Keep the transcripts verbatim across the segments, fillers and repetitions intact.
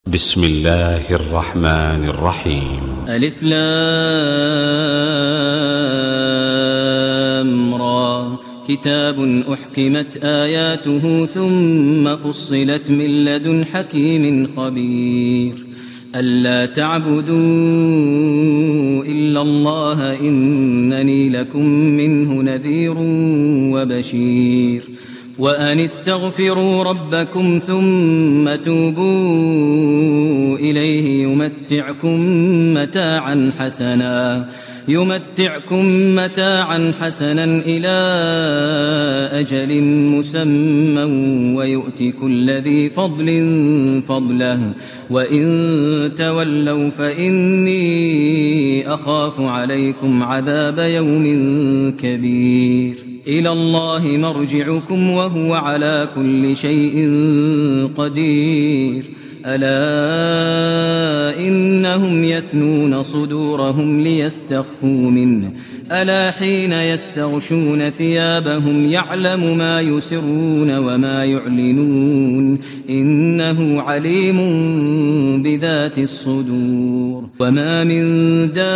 بسم الله الرحمن الرحيم. ألف لام را كتاب أحكمت آياته ثم فصلت من لدن حكيم خبير ألا تعبدوا إلا الله إنني لكم منه نذير وبشير وأن استغفروا ربكم ثم توبوا إليه يمتعكم متاعا حسنا يمتعكم متاعا حسنا إلى أجل مسمى ويؤت كل ذي فضل فضله وإن تولوا فإني أخاف عليكم عذاب يوم كبير إلى الله مرجعكم وهو على كل شيء قدير ألا إنهم يثنون صدورهم ليستخفوا منه ألا حين يستغشون ثيابهم يعلم ما يسرون وما يعلنون إنه عليم بذات الصدور وما من دابة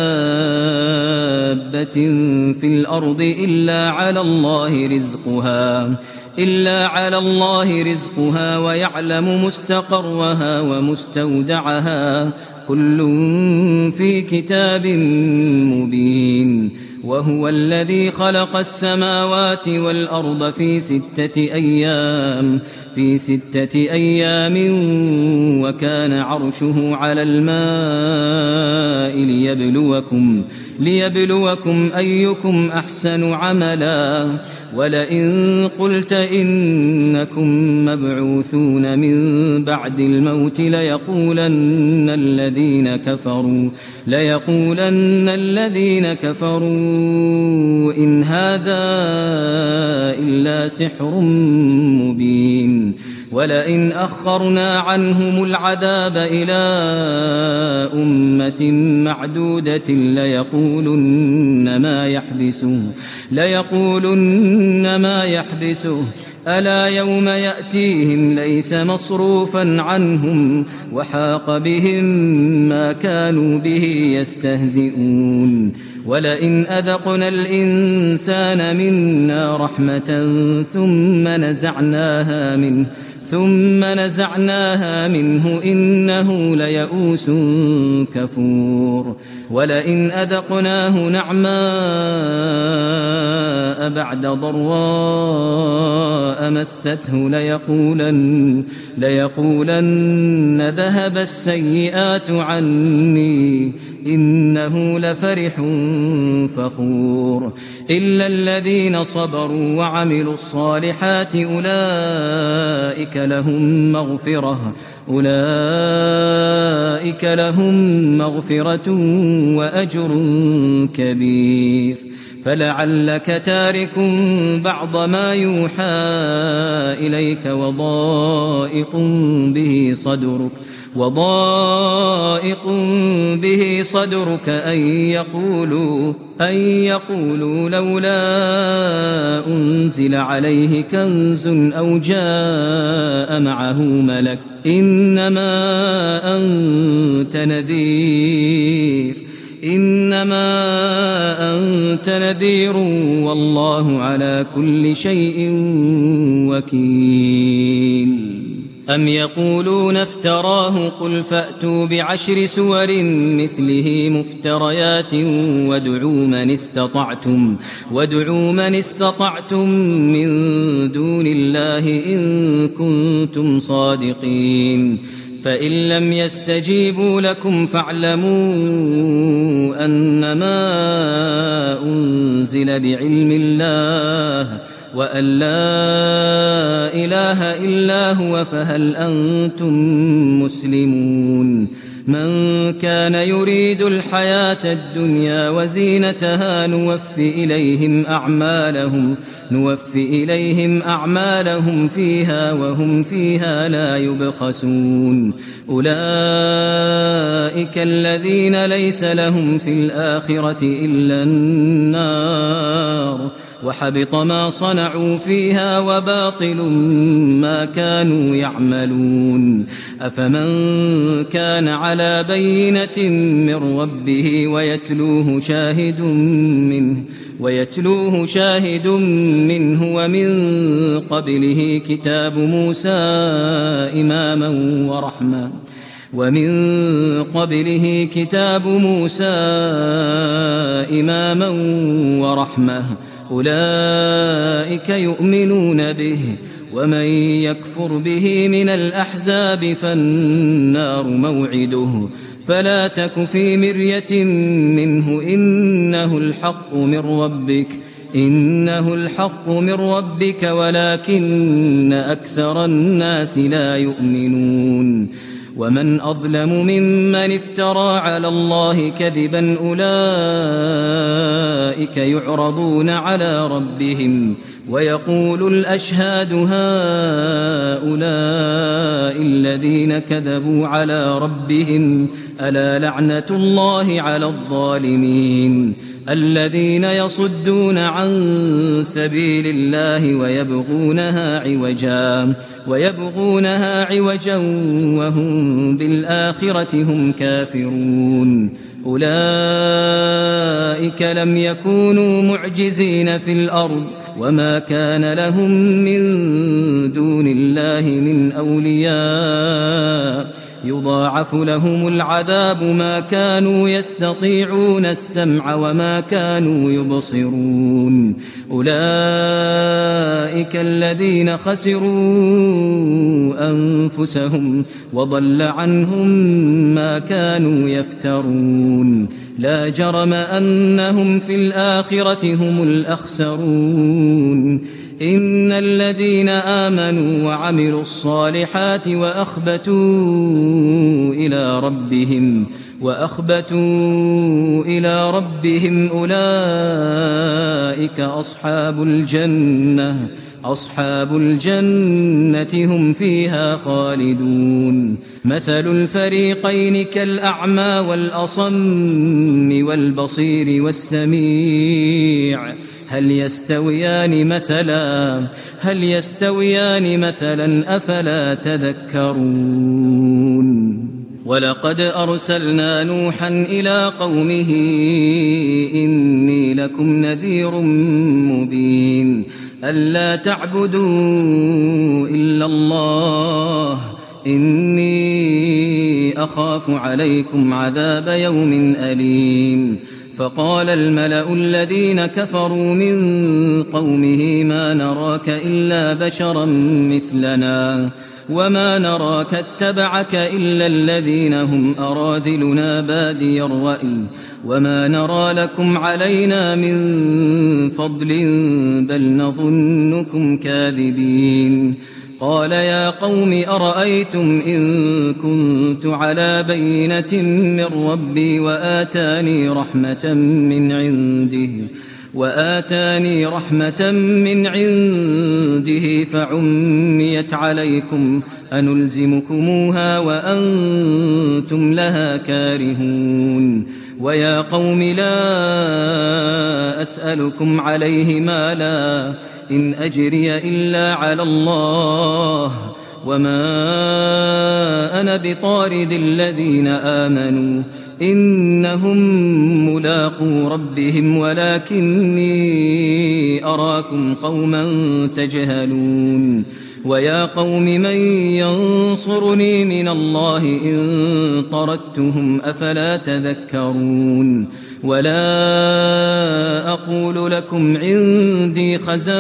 في الأرض إلا على الله رزقها إلا على الله رزقها ويعلم مستقرها ومستودعها كل في كتاب مبين وهو الذي خلق السماوات والأرض في ستة أيام في ستة أيام وكان عرشه على الماء ليبلوكم ليبلوكم أيكم أحسن عملا ولئن قلت إنكم مبعوثون من بعد الموت ليقولن الذين كفروا ليقولن الذين كفروا إن هذا إلا سحر مبين ولئن أخرنا عنهم العذاب إلى أمة معدودة ليقولن ما يحبسه ليقولن ما يحبسه ألا يوم يأتيهم ليس مصروفا عنهم وحاق بهم ما كانوا به يستهزئون ولئن أذقنا الإنسان منا رحمة ثم نزعناها منه ثم نزعناها منه إنه ليئوس كفور ولئن أذقناه نعماء بعد ضراء مسته ليقولن ليقولن ذهب السيئات عني إنه لفرح فخور إلا الذين صبروا وعملوا الصالحات أولئك لهم مغفرة أولئك لهم مغفرة وأجر كبير فلعلك تارك بعض ما يوحى إليك وضائق به صدرك وضائق به صدرك أن يقولوا أن يقولوا لولا أنزل عليه كنز أو جاء معه ملك إنما أنت نذير إنما أنت نذير والله على كل شيء وكيل أم يقولون افتراه قل فأتوا بعشر سور مثله مفتريات وادعوا من استطعتم وادعوا من استطعتم من دون الله إن كنتم صادقين فإن لم يستجيبوا لكم فاعلموا أنما أنزل بعلم الله وأن لا إله إلا هو فهل أنتم مسلمون من كان يريد الحياة الدنيا وزينتها نوفي إليهم أعمالهم نوفي إليهم أعمالهم فيها وهم فيها لا يبخسون أولئك أولئك الذين ليس لهم في الآخرة إلا النار وحبط ما صنعوا فيها وباطل ما كانوا يعملون أفمن كان على بينة من ربه ويتلوه شاهد منه ويتلوه شاهد منه ومن قبله كتاب موسى إماما ورحمة ومن قبله كتاب موسى إماما ورحمة أولئك يؤمنون به ومن يكفر به من الأحزاب فالنار موعده فلا تك في مرية منه إنه الحق من ربك إنه الحق من ربك ولكن أكثر الناس لا يؤمنون ومن أظلم ممن افترى على الله كذبا أولئك يعرضون على ربهم ويقول الأشهاد هؤلاء الذين كذبوا على ربهم ألا لعنة الله على الظالمين الذين يصدون عن سبيل الله ويبغونها عوجا ويبغونها عوجا وهم بالآخرة هم كافرون أولئك لم يكونوا معجزين في الأرض وما كان لهم من دون الله من أولياء يضاعف لهم العذاب ما كانوا يستطيعون السمع وما كانوا يبصرون أولئك الذين خسروا أنفسهم وضل عنهم ما كانوا يفترون لا جرم أنهم في الآخرة هم الأخسرون إن الذين آمنوا وعملوا الصالحات وأخبتوا إلى ربهم وأخبتوا إلى ربهم أولئك أصحاب الجنة أصحاب الجنة هم فيها خالدون مثل الفريقين كالأعمى والأصم والبصير والسميع هل يستويان مثلا هل يستويان مثلا أفلا تذكرون ولقد أرسلنا نوحا إلى قومه إني لكم نذير مبين ألا تعبدوا إلا الله إني أخاف عليكم عذاب يوم أليم فقال الملأ الذين كفروا من قومه ما نراك إلا بشرا مثلنا وما نراك اتبعك إلا الذين هم أراذلنا بادي الرأي وما نرى لكم علينا من فضل بل نظنكم كاذبين قال يا قوم أرأيتم إن كنت على بينة من ربي وآتاني رحمة من عنده وآتاني رحمة من عنده فعميت عليكم أنلزمكموها وأنتم لها كارهون ويا قوم لا أسألكم عليه مالا إن أجري إلا على الله وما أنا بطارد الذين آمنوا إنهم ملاقو ربهم ولكني أراكم قوما تجهلون ويا قوم من ينصرني من الله إن طردتهم أفلا تذكرون ولا أقول لكم عندي خزائن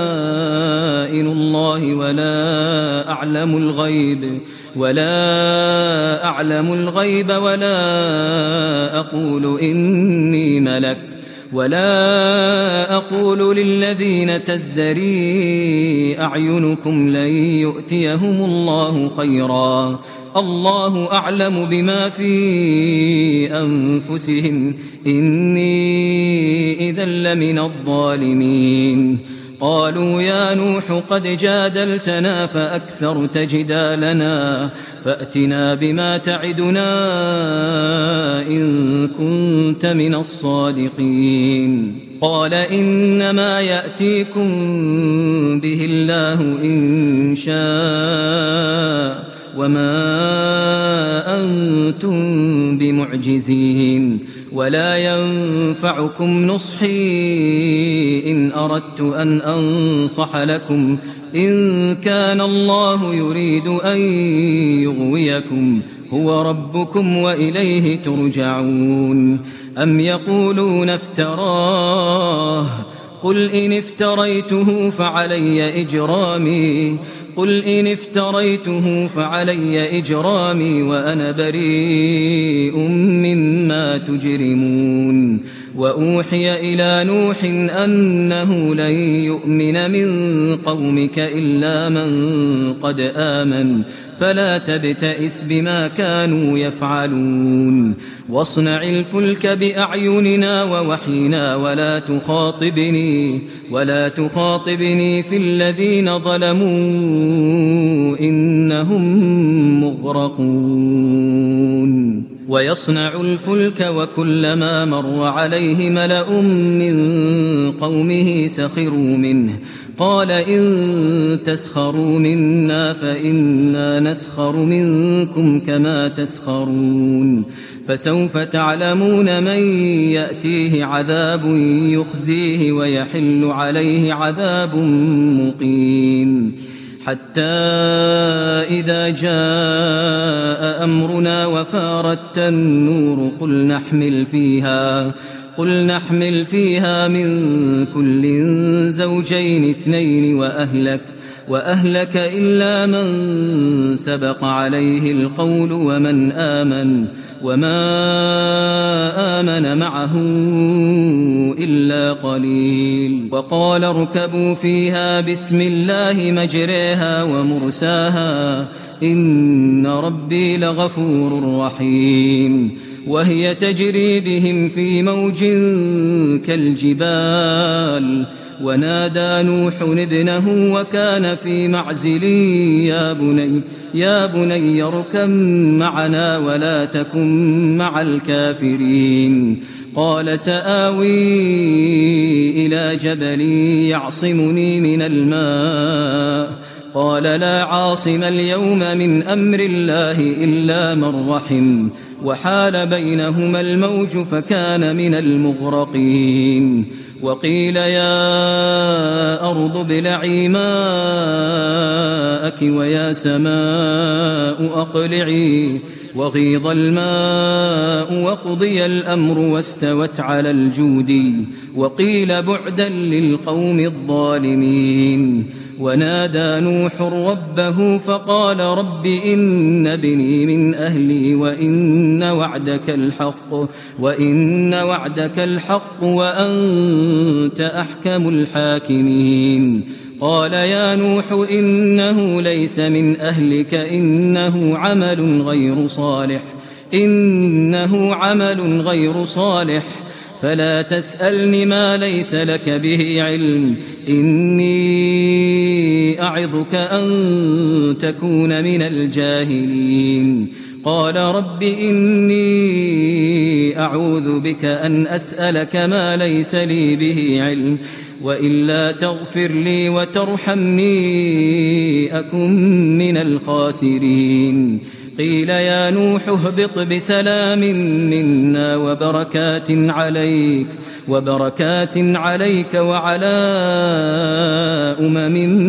الله ولا أعلم الغيب ولا أعلم الغيب ولا أقول إني ملك ولا أقول للذين تزدري أعينكم لن يؤتيهم الله خيرا الله أعلم بما في أنفسهم إني إذا لمن الظالمين قالوا يا نوح قد جادلتنا فأكثرت جدالنا فأتنا بما تعدنا إن كنت من الصادقين قال إنما يأتيكم به الله إن شاء وما أنتم بمعجزين ولا ينفعكم نصحي إن أردت أن أنصح لكم إن كان الله يريد أن يغويكم هو ربكم وإليه ترجعون أم يقولون افتراه قل إن افتريته فعلي إجرامي قل إن افتريته فعلي إجرامي وأنا بريء مما تجرمون وأوحي إلى نوح أنه لن يؤمن من قومك إلا من قد آمن فلا تبتئس بما كانوا يفعلون واصنع الفلك بأعيننا ووحينا ولا تخاطبني ولا تخاطبني في الذين ظلموا إنهم مغرقون ويصنع الفلك وكلما مر عليه ملأ من قومه سخروا منه قال إن تسخروا منا فإنا نسخر منكم كما تسخرون فسوف تعلمون من يأتيه عذاب يخزيه ويحل عليه عذاب مقيم حتى إذا جاء أمرنا وفارت النور قل نحمل فيها قل نحمل فيها من كل زوجين اثنين وأهلك وأهلك إلا من سبق عليه القول ومن آمن وما آمن معه إلا قليل وقال اركبوا فيها بسم الله مجريها ومرساها إن ربي لغفور رحيم وهي تجري بهم في موج كالجبال ونادى نوح ابنه وكان في معزل يا بني يا بني اركب معنا ولا تكن مع الكافرين قال سآوي إلى جبل يعصمني من الماء قال لا عاصم اليوم من أمر الله إلا من رحم وحال بينهما الموج فكان من المغرقين وقيل يا أرض ابلعي ماءك ويا سماء أقلعي وغيض الماء وقضي الأمر واستوت على الجودي وقيل بعدا للقوم الظالمين ونادى نوح ربه فقال رب إن ابني من أهلي وإن وعدك الحق وإن وعدك الحق وأنت أحكم الحاكمين قال يا نوح إنه ليس من أهلك إنه عمل غير صالح إنه عمل غير صالح فلا تسألني ما ليس لك به علم إني أعظك أن تكون من الجاهلين قال رب إني أعوذ بك أن أسألك ما ليس لي به علم وإلا تغفر لي وترحمني أكن من الخاسرين قيل يا نوح اهبط بسلام منا وبركات عليك وبركات عليك وعلى أمم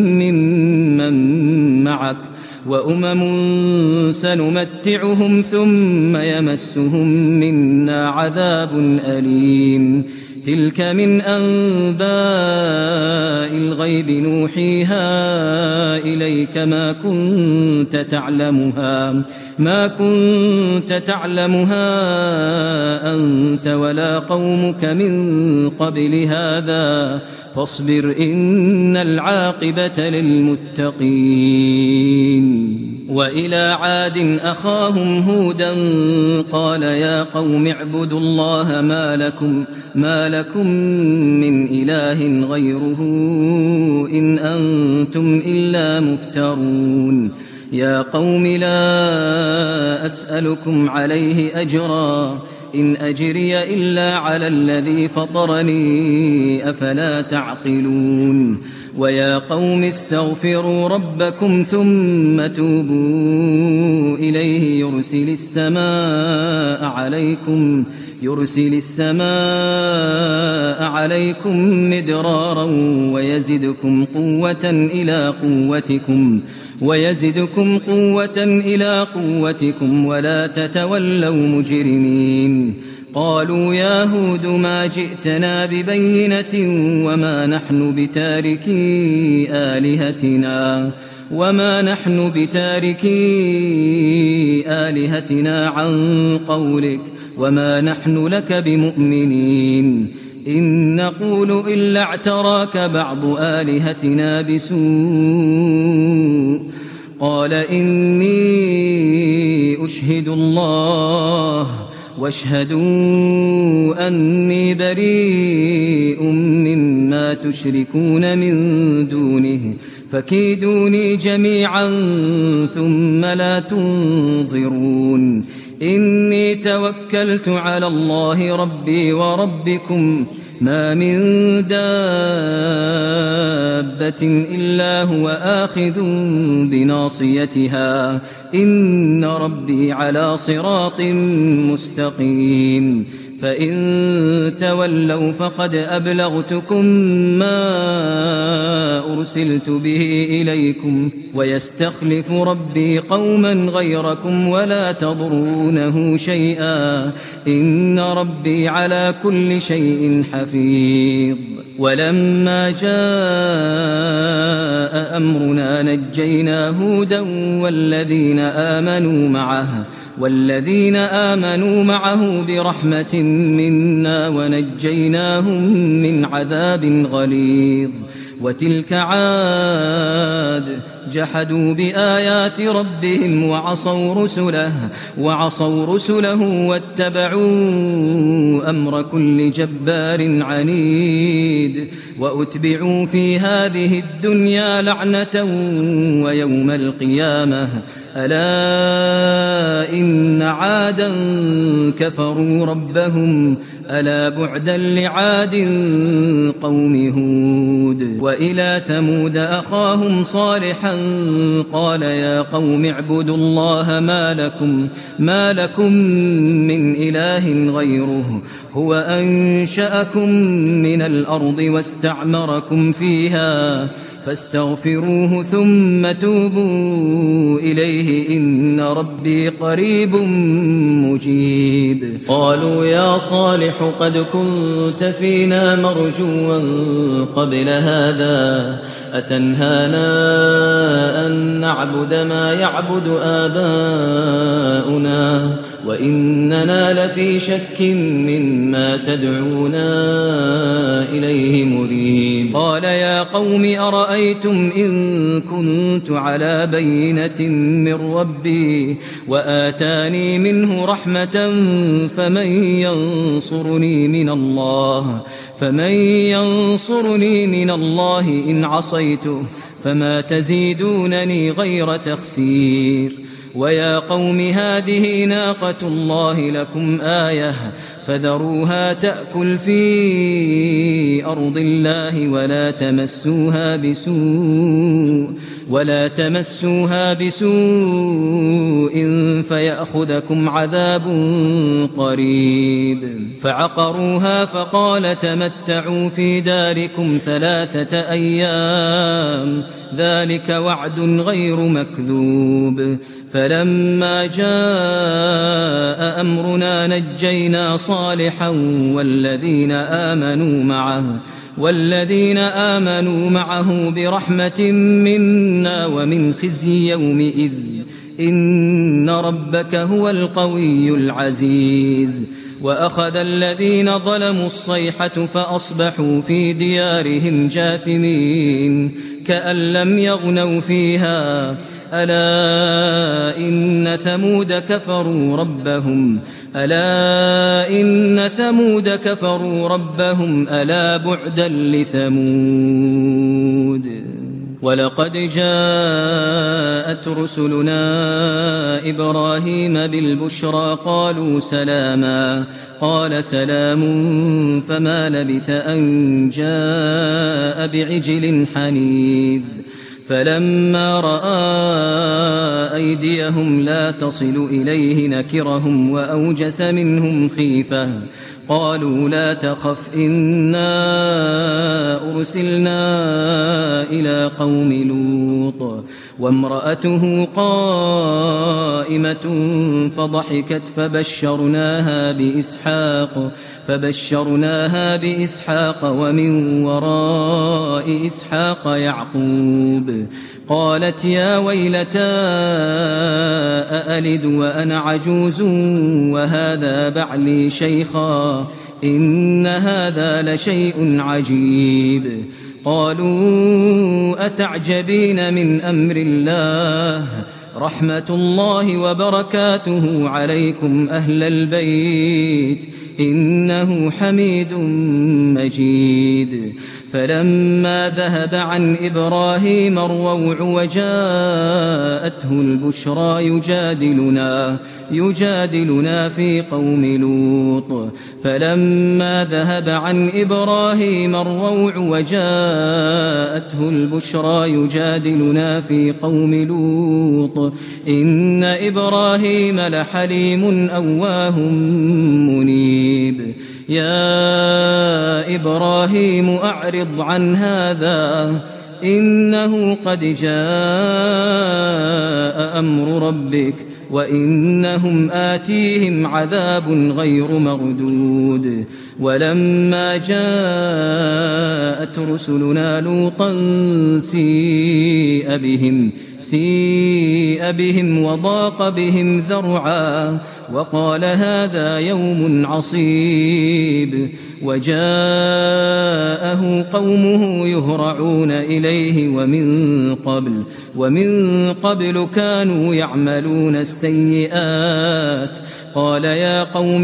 ممن معك وأمم سنمتعهم ثم يمسهم منا عذاب أليم تلك من أنباء الغيب نوحيها إليك ما كنت تعلمها ما كنت تعلمها أنت ولا قومك من قبل هذا فاصبر إن العاقبة للمتقين وإلى عاد أخاهم هودا قال يا قوم اعبدوا الله ما لكم, ما لكم من إله غيره إن أنتم إلا مفترون يا قوم لا أسألكم عليه أجرا إن أجري إلا على الذي فطرني أفلا تعقلون ويا قوم استغفروا ربكم ثم توبوا إليه يرسل السماء عليكم يرسل السماء عليكم مدرارا ويزدكم قوة إلى قوتكم ويزدكم قوة إلى قوتكم ولا تتولوا مجرمين قالوا يا هود ما جئتنا ببينة وما نحن بتاركي آلهتنا وما نحن بتاركي آلهتنا عن قولك وما نحن لك بمؤمنين إن نقول إلا اعتراك بعض آلهتنا بسوء قال إني أشهد الله واشهدوا أني بريء مما تشركون من دونه فكيدوني جميعا ثم لا تنظرون إني توكلت على الله ربي وربكم ما من دابة إلا هو آخذ بناصيتها إن ربي على صراط مستقيم فإن تولوا فقد أبلغتكم ما أرسلت به إليكم ويستخلف ربي قوما غيركم ولا تضرونه شيئا إن ربي على كل شيء حفيظ ولما جاء أمرنا نجينا هودا والذين آمنوا معه والذين آمنوا معه برحمة منا ونجيناهم من عذاب غليظ وتلك عاد جحدوا بآيات ربهم وعصوا رسله وعصوا رسله واتبعوا أمر كل جبار عنيد وأتبعوا في هذه الدنيا لعنة ويوم القيامة ألا إن عادا كفروا ربهم ألا بعدا لعاد قوم هود وإلى ثمود أخاهم صالحا قال يا قوم اعبدوا الله ما لكم, ما لكم من إله غيره هو أنشأكم من الأرض واستعمركم فيها فاستغفروه ثم توبوا إليه إن ربي قريب مجيب قالوا يا صالح قد كنت فينا مرجوا قبل هذا أتنهانا أن نعبد ما يعبد آباؤنا وإننا لفي شك مما تدعونا إليه مريب قال يا قوم أرأيتم إن كنت على بينة من ربي وآتاني منه رحمة فمن ينصرني من الله فمن ينصرني من الله إن عصيته فما تزيدونني غير تخسير ويا قوم هذه ناقة الله لكم آية فذروها تأكل في أرض الله ولا تمسوها بسوء ولا تمسوها بسوء فيأخذكم عذاب قريب فعقروها فقال تمتعوا في داركم ثلاثة أيام ذلك وعد غير مكذوب فلما جاء أمرنا نجينا صالحا والذين آمنوا معه والذين آمنوا معه برحمة منا ومن خزي يومئذ إن ربك هو القوي العزيز وأخذ الذين ظلموا الصيحة فأصبحوا في ديارهم جاثمين كأن لم يغنوا فيها ألا إن ثمود كفروا ربهم ألا إن ثمود كفروا ربهم ألا بعدا لثمود ولقد جاءت رسلنا إبراهيم بالبشرى قالوا سلاما قال سلام فما لبث أن جاء بعجل حنيذ فلما رأى أيديهم لا تصل إليه نكرهم وأوجس منهم خيفة قالوا لا تخف إنا أرسلنا إلى قوم لوط وامرأته قائمة فضحكت فبشرناها بإسحاق فبشرناها بإسحاق ومن وراء إسحاق يعقوب قالت يا ويلتى أألد وأنا عجوز وهذا بعلي شيخا إن هذا لشيء عجيب قالوا أتعجبين من أمر الله رحمة الله وبركاته عليكم أهل البيت إنه حميد مجيد فلما ذهب عن إبراهيم الروع وجاءته البشرى يجادلنا يجادلنا في قوم لوط فلما ذهب عن إبراهيم الروع وجاءته البشرى يجادلنا في قوم لوط إن إبراهيم لحليم أواه منيب يا إبراهيم أعرض عن هذا إنه قد جاء أمر ربك وإنهم آتيهم عذاب غير مردود ولما جاءت رسلنا لوطا سيء بهم سيء بهم وضاق بهم ذرعا وقال هذا يوم عصيب وجاءه قومه يهرعون إليه ومن قبل ومن قبل كانوا يعملون السيئات قال يا قوم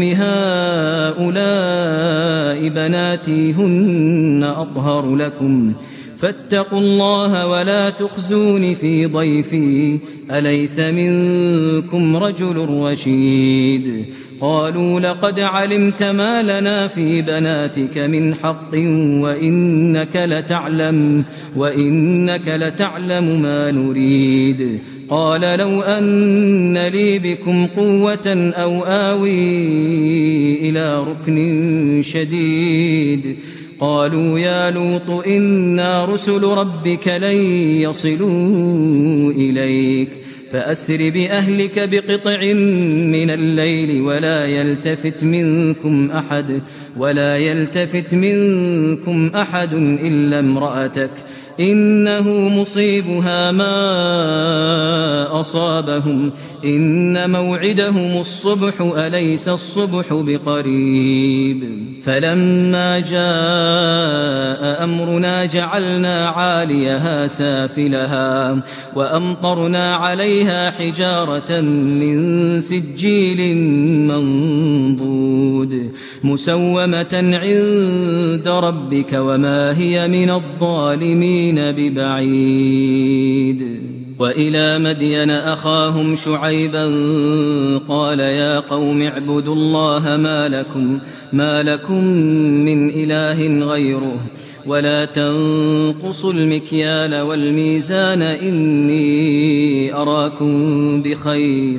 هؤلاء بناتي هن أطهر لكم فاتقوا الله ولا تخزون في ضيفي أليس منكم رجل رشيد قالوا لقد علمت ما لنا في بناتك من حق وإنك لتعلم وإنك لتعلم ما نريد قال لو أن لي بكم قوة أو آوي إلى ركن شديد قالوا يا لوط إنا رسل ربك لن يصلوا إليك فأسر بأهلك بقطع من الليل ولا يلتفت منكم أحد ولا يلتفت منكم أحد إلا امرأتك إنه مصيبها ما أصابهم إن موعدهم الصبح أليس الصبح بقريب فلما جاء أمرنا جعلنا عاليها سافلها وأمطرنا عليها حجارة من سجيل منضود مسومة عند ربك وما هي من الظالمين ببعيد وإلى مدين أخاهم شعيبا قال يا قوم اعبدوا الله ما لكم ما لكم من إله غيره ولا تنقصوا المكيال والميزان إني أراكم بخير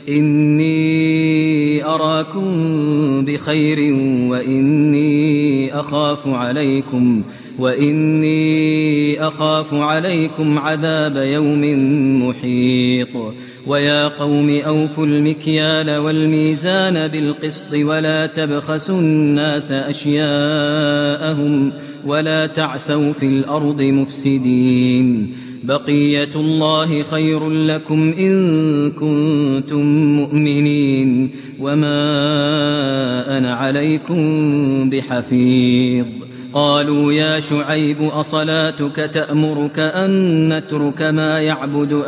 إني أراكم بخير وإني أخاف عليكم وإني أخاف عليكم عذاب يوم محيط ويا قوم أوفوا المكيال والميزان بالقسط ولا تبخسوا الناس أشياءهم ولا تعثوا في الأرض مفسدين بقية الله خير لكم إن كنتم مؤمنين وما أنا عليكم بحفيظ قالوا يا شعيب أصلاتك تأمرك أن نترك ما يعبد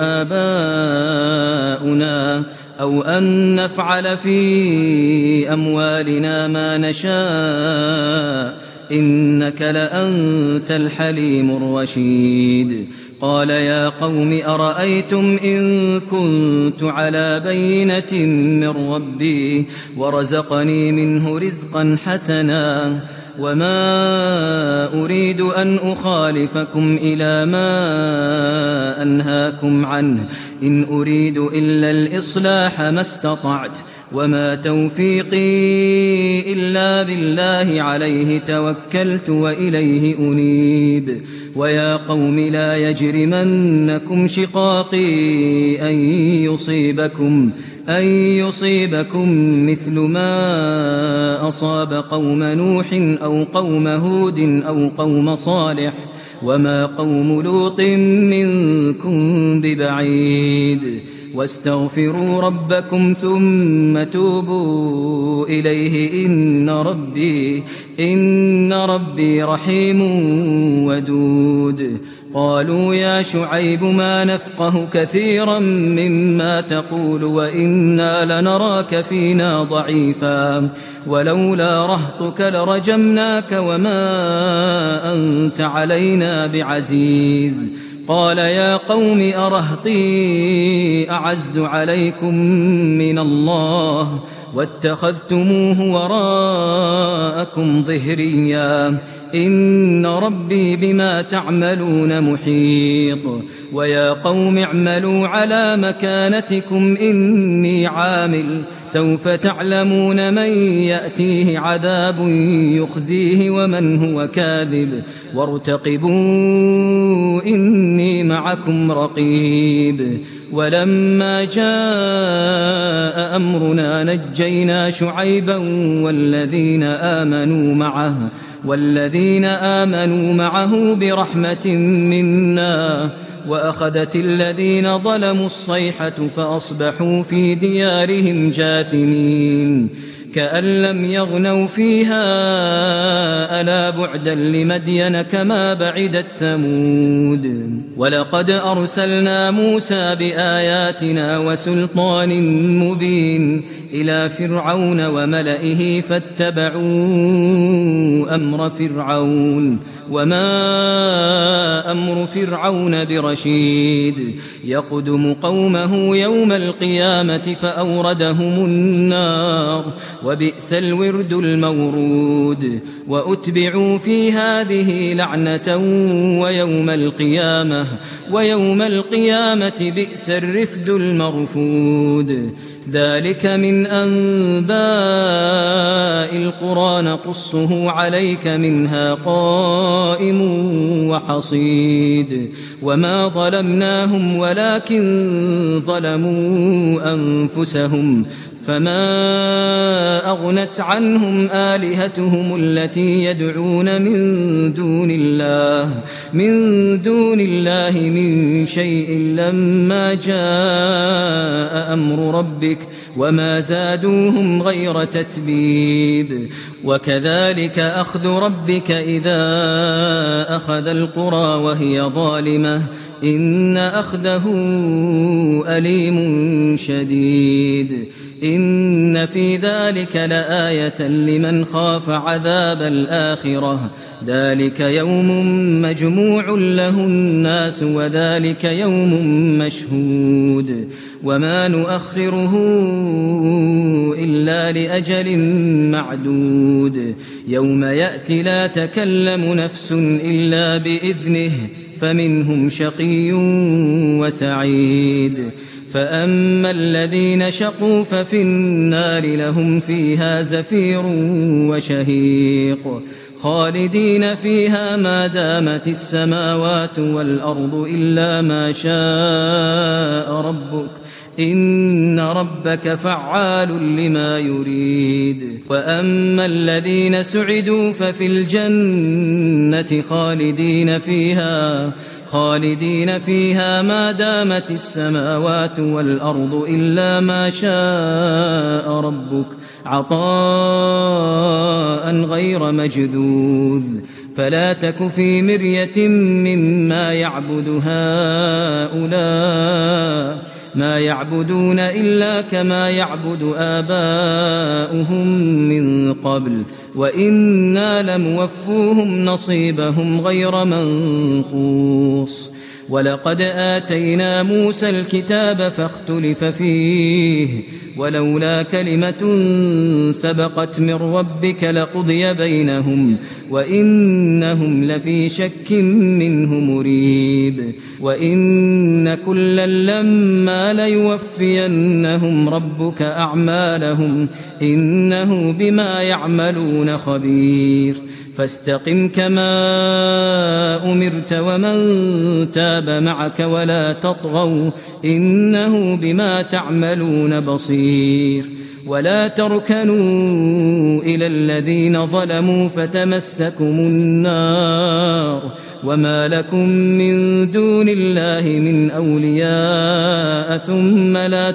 آباؤنا أو أن نفعل في أموالنا ما نشاء إنك لأنت الحليم الرشيد قال يا قوم أرأيتم إن كنت على بينة من ربي ورزقني منه رزقا حسنا وما أريد أن أخالفكم إلى ما أنهاكم عنه إن أريد إلا الإصلاح ما استطعت وما توفيقي إلا بالله عليه توكلت وإليه أنيب ويا قوم لا يجرمنكم شقاقي أن يصيبكم أن يصيبكم مثل ما أصاب قوم نوح أو قوم هود أو قوم صالح وما قوم لوط منكم ببعيد واستغفروا ربكم ثم توبوا إليه إن ربي إن ربي رحيم ودود قالوا يا شعيب ما نفقه كثيرا مما تقول وإنا لنراك فينا ضعيفا ولولا رهطك لرجمناك وما أنت علينا بعزيز قال يا قوم أرهطي أعز عليكم من الله واتخذتموه وراءكم ظهريا إن ربي بما تعملون محيط ويا قوم اعملوا على مكانتكم إني عامل سوف تعلمون من يأتيه عذاب يخزيه ومن هو كاذب وارتقبوا إني معكم رقيب ولما جاء أمرنا نجينا شعيبا والذين آمنوا معه والذين آمنوا معه برحمة منا وأخذت الذين ظلموا الصيحة فأصبحوا في ديارهم جاثمين كأن لم يغنوا فيها ألا بعدا لمدين كما بعدت ثمود ولقد أرسلنا موسى بآياتنا وسلطان مبين إلى فرعون وملئه فاتبعوا أمر فرعون وما أمر فرعون برشيد يقدم قومه يوم القيامة فأوردهم النار وبئس الورد المورود وأتبعوا في هذه لعنة ويوم القيامة ويوم القيامة بئس الرفد المرفود ذلك من أنباء القرى نقصه عليك منها قائم وحصيد وما ظلمناهم ولكن ظلموا أنفسهم فما أغنت عنهم آلهتهم التي يدعون من دون الله من دون الله من شيء لما جاء أمر ربك وما زادوهم غير تتبيب وكذلك أخذ ربك إذا أخذ القرى وهي ظالمة إن أخذه أليم شديد إن في ذلك لآية لمن خاف عذاب الآخرة ذلك يوم مجموع له الناس وذلك يوم مشهود وما نؤخره إلا لأجل معدود يوم يأتي لا تكلم نفس إلا بإذنه فمنهم شقي وسعيد فأما الذين شقوا ففي النار لهم فيها زفير وشهيق خالدين فيها ما دامت السماوات والأرض إلا ما شاء ربك إن ربك فعال لما يريد وأما الذين سعدوا ففي الجنة خالدين فيها خالدين فيها ما دامت السماوات والأرض إلا ما شاء ربك عطاء غير مجذوذ فلا تك في مرية مما يعبد هؤلاء ما يعبدون إلا كما يعبد آباؤهم من قبل وإنا لموفوهم نصيبهم غير منقوص ولقد آتينا موسى الكتاب فاختلف فيه ولولا كلمة سبقت من ربك لقضي بينهم وإنهم لفي شك منه مريب وإن كلا لما ليوفينهم ربك أعمالهم إنه بما يعملون خبير فاستقم كما أمرت ومن تاب معك ولا تطغوا إنه بما تعملون بصير ولا تركنوا إلى الذين ظلموا فتمسكم النار وما لكم من دون الله من أولياء ثم لا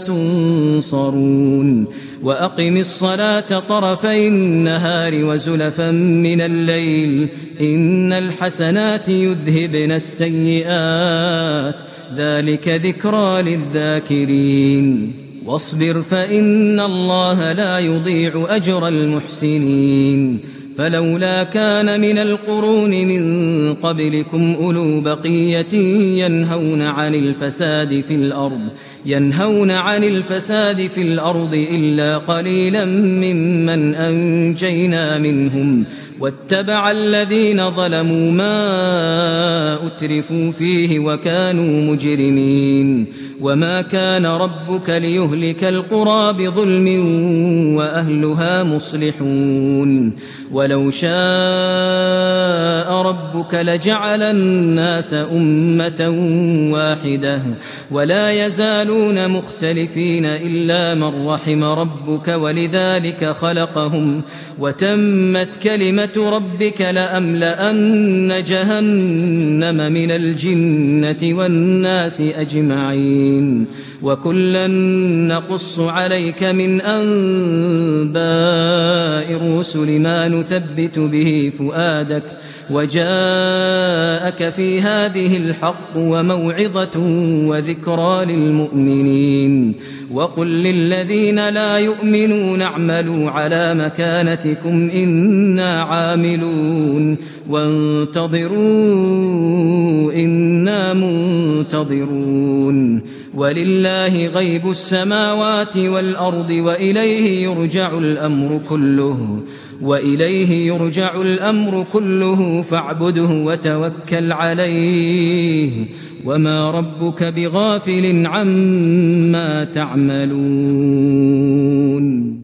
تنصرون وأقم الصلاة طرفي النهار وزلفا من الليل إن الحسنات يذهبن السيئات ذلك ذكرى للذاكرين واصبر فإن الله لا يضيع أجر المحسنين فلولا كان من القرون من قبلكم أولو بقية ينهون عن الفساد في الأرض ينهون عن الفساد في الأرض إلا قليلا ممن أنجينا منهم واتبع الذين ظلموا ما أترفوا فيه وكانوا مجرمين وما كان ربك ليهلك القرى بظلم وأهلها مصلحون ولو شاء ربك لجعل الناس أمة واحدة ولا يزالون مختلفين إلا من رحم ربك ولذلك خلقهم وتمت كلمة ربك لأملأن جهنم من الجنة والناس أجمعين وكلا نقص عليك من أنباء الرسل ما نثبت به فؤادك وجاءك في هذه الحق وموعظة وذكرى للمؤمنين وقل للذين لا يؤمنون اعملوا على مكانتكم إنا عاملون وانتظروا إنا منتظرون ولله غيب السماوات والأرض وإليه يرجع الأمر كله وإليه يرجع الأمر كله فاعبده وتوكل عليه وما ربك بغافل عما تعملون